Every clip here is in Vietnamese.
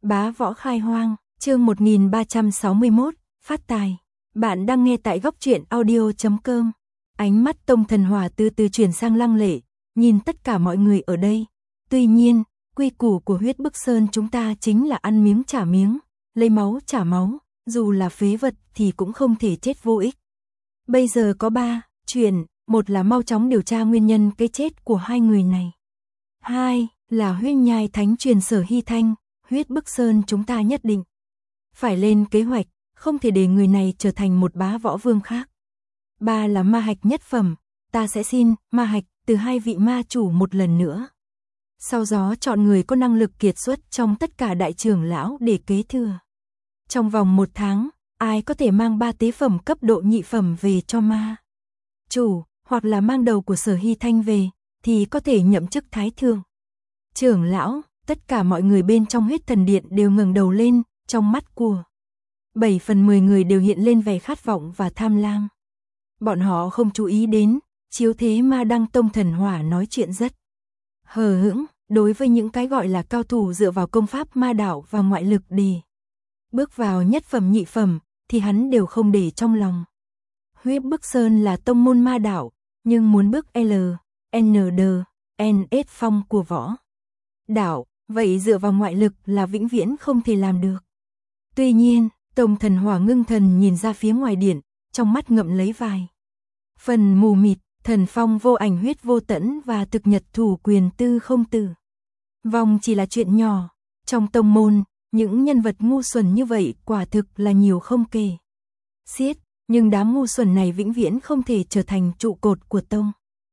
Bá võ khai hoang, chương 1361, phát tài. Bạn đang nghe tại góc truyện audio.com. Ánh mắt Tông Thần Hỏa từ từ chuyển sang lăng lệ, nhìn tất cả mọi người ở đây. Tuy nhiên, quy củ của Huyết Bức Sơn chúng ta chính là ăn miếng trả miếng, lấy máu trả máu, dù là phế vật thì cũng không thể chết vô ích. Bây giờ có 3 chuyện, một là mau chóng điều tra nguyên nhân cái chết của hai người này. 2 là huyết nhai thánh truyền Sở Hy Thanh, Huyết Bức Sơn chúng ta nhất định phải lên kế hoạch, không thể để người này trở thành một bá võ vương khác. 3 là ma hạch nhất phẩm, ta sẽ xin ma hạch từ 2 vị ma chủ một lần nữa. Sau đó chọn người có năng lực kiệt xuất trong tất cả đại trưởng lão để kế thừa. Trong vòng 1 tháng, ai có thể mang 3 tế phẩm cấp độ nhị phẩm về cho ma chủ, hoặc là mang đầu của Sở Hy Thanh về, thì có thể nhậm chức thái thượng trưởng lão. Tất cả mọi người bên trong Huyết Thần Điện đều ngẩng đầu lên, trong mắt của 7 phần 10 người đều hiện lên vẻ khát vọng và tham lam. Bọn họ không chú ý đến, Chiếu Thế Ma Đăng Tông Thần Hỏa nói chuyện rất hờ hững, đối với những cái gọi là cao thủ dựa vào công pháp ma đạo và ngoại lực để bước vào nhất phẩm nhị phẩm, thì hắn đều không để trong lòng. Huyết Bức Sơn là tông môn ma đạo, nhưng muốn bước NS phong của võ đạo, vậy dựa vào ngoại lực là vĩnh viễn không thể làm được. Tuy nhiên, Tông Thần Hỏa ngưng thần nhìn ra phía ngoài điện, trong mắt ngậm lấy vài phần mù mịt, thần phong vô ảnh huyết vô tẫn và thực nhật thủ quyền tư không tử vong chỉ là chuyện nhỏ. Trong tông môn, những nhân vật ngu xuẩn như vậy quả thực là nhiều không kể xiết, nhưng đám ngu xuẩn này vĩnh viễn không thể trở thành trụ cột của tông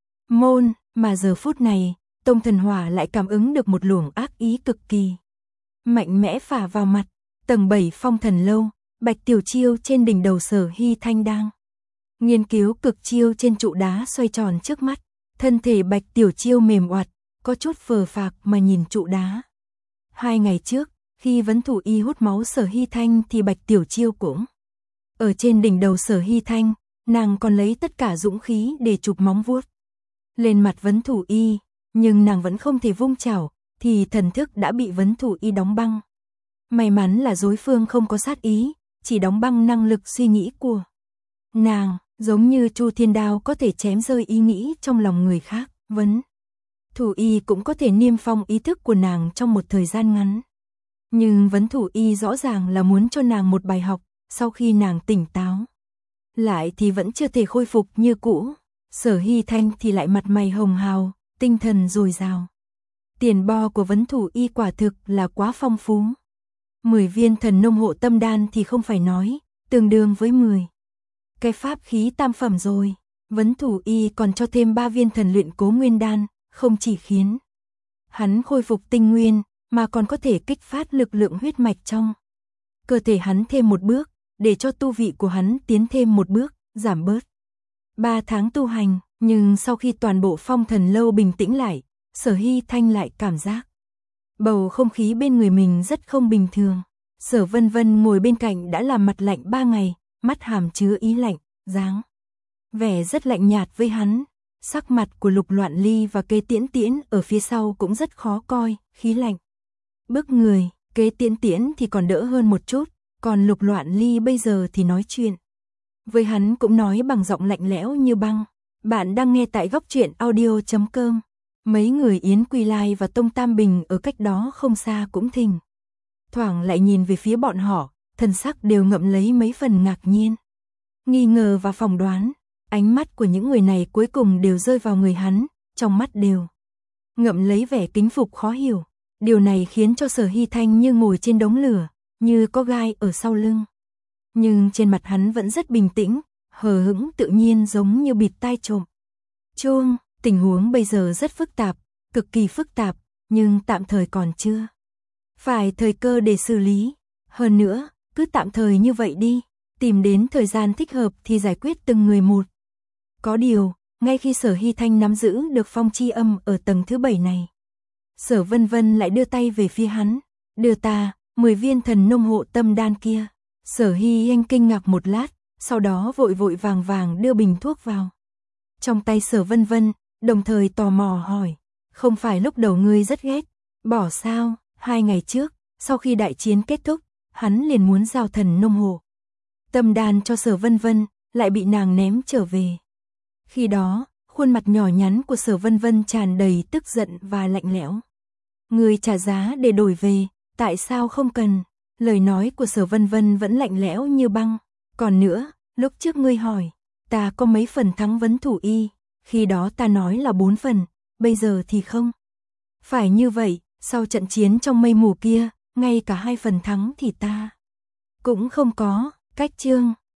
môn, mà giờ phút này, Tông Thần Hỏa lại cảm ứng được một luồng ác ý cực kỳ mạnh mẽ phả vào mặt. Tầng 7 Phong Thần Lâu, Bạch Tiểu Chiêu trên đỉnh đầu Sở Hy Thanh đang nghiên cứu cực chiêu trên trụ đá xoay tròn trước mắt. Thân thể Bạch Tiểu Chiêu mềm oặt, có chút phờ phạc mà nhìn trụ đá. 2 ngày trước, khi vấn thủ y hút máu Sở Hy Thanh thì Bạch Tiểu Chiêu cũng ở trên đỉnh đầu Sở Hy Thanh, nàng còn lấy tất cả dũng khí để chụp móng vuốt lên mặt vấn thủ y, nhưng nàng vẫn không thể vung chảo, thì thần thức đã bị vấn thủ y đóng băng. May mắn là đối phương không có sát ý, chỉ đóng băng năng lực suy nghĩ của nàng, giống như Chu Thiên Đao có thể chém rơi ý nghĩ trong lòng người khác, vấn thủ y cũng có thể niêm phong ý thức của nàng trong một thời gian ngắn. Nhưng vấn thủ y rõ ràng là muốn cho nàng một bài học, sau khi nàng tỉnh táo lại thì vẫn chưa thể khôi phục như cũ. Sở Hy Thanh thì lại mặt mày hồng hào, tinh thần dồi dào. Tiền bo của vấn thủ y quả thực là quá phong phú. 10 viên thần nông hộ tâm đan thì không phải nói, tương đương với 10 cái pháp khí tam phẩm rồi. Vấn thủ y còn cho thêm 3 viên thần luyện cố nguyên đan, không chỉ khiến hắn khôi phục tinh nguyên, mà còn có thể kích phát lực lượng huyết mạch trong cơ thể hắn thêm một bước, để cho tu vị của hắn tiến thêm một bước, giảm bớt 3 tháng tu hành. Nhưng sau khi toàn bộ Phong Thần Lâu bình tĩnh lại, Sở Hy Thanh lại cảm giác bầu không khí bên người mình rất không bình thường. Sở Vân Vân ngồi bên cạnh đã làm mặt lạnh 3 ngày, mắt hàm chứa ý lạnh, dáng vẻ rất lạnh nhạt với hắn. Sắc mặt của Lục Loạn Ly và Kế Tiễn Tiễn ở phía sau cũng rất khó coi, khí lạnh bức người. Kế Tiễn Tiễn thì còn đỡ hơn một chút, còn Lục Loạn Ly bây giờ thì nói chuyện với hắn cũng nói bằng giọng lạnh lẽo như băng. Bạn đang nghe tại góc truyện audio.com. Mấy người Yến Quy Lai và Tông Tam Bình ở cách đó không xa cũng thỉnh thoảng lại nhìn về phía bọn họ, thần sắc đều ngậm lấy mấy phần ngạc nhiên, nghi ngờ và phỏng đoán. Ánh mắt của những người này cuối cùng đều rơi vào người hắn, trong mắt đều ngậm lấy vẻ kính phục khó hiểu. Điều này khiến cho Sở Hy Thanh như ngồi trên đống lửa, như có gai ở sau lưng. Nhưng trên mặt hắn vẫn rất bình tĩnh, hờ hững tự nhiên giống như bịt tai trộm chuông. Tình huống bây giờ rất phức tạp, cực kỳ phức tạp, nhưng tạm thời còn chưa phải thời cơ để xử lý. Hơn nữa, cứ tạm thời như vậy đi, tìm đến thời gian thích hợp thì giải quyết từng người một. Có điều, ngay khi Sở Hy Thanh nắm giữ được phong chi âm ở tầng thứ 7 này, Sở Vân Vân lại đưa tay về phía hắn, đưa ta 10 viên thần nông hộ tâm đan kia. Sở Hy Anh kinh ngạc một lát, sau đó vội vội vàng vàng đưa bình thuốc vào trong tay Sở Vân Vân, đồng thời tò mò hỏi, không phải lúc đầu ngươi rất ghét bỏ sao? 2 ngày trước, Sau khi đại chiến kết thúc, hắn liền muốn giao thần nông hộ. Tâm đan cho Sở Vân Vân, lại bị nàng ném trở về. Khi đó, khuôn mặt nhỏ nhắn của Sở Vân Vân tràn đầy tức giận và lạnh lẽo. Người trả giá để đổi về, tại sao không cần? Lời nói của Sở Vân Vân vẫn lạnh lẽo như băng. Còn nữa, lúc trước ngươi hỏi, ta có mấy phần thắng vấn thủ y, khi đó ta nói là 4 phần, bây giờ thì không. Phải như vậy, sau trận chiến trong mây mù kia, ngay cả 2 phần thắng thì ta cũng không có. Cách chương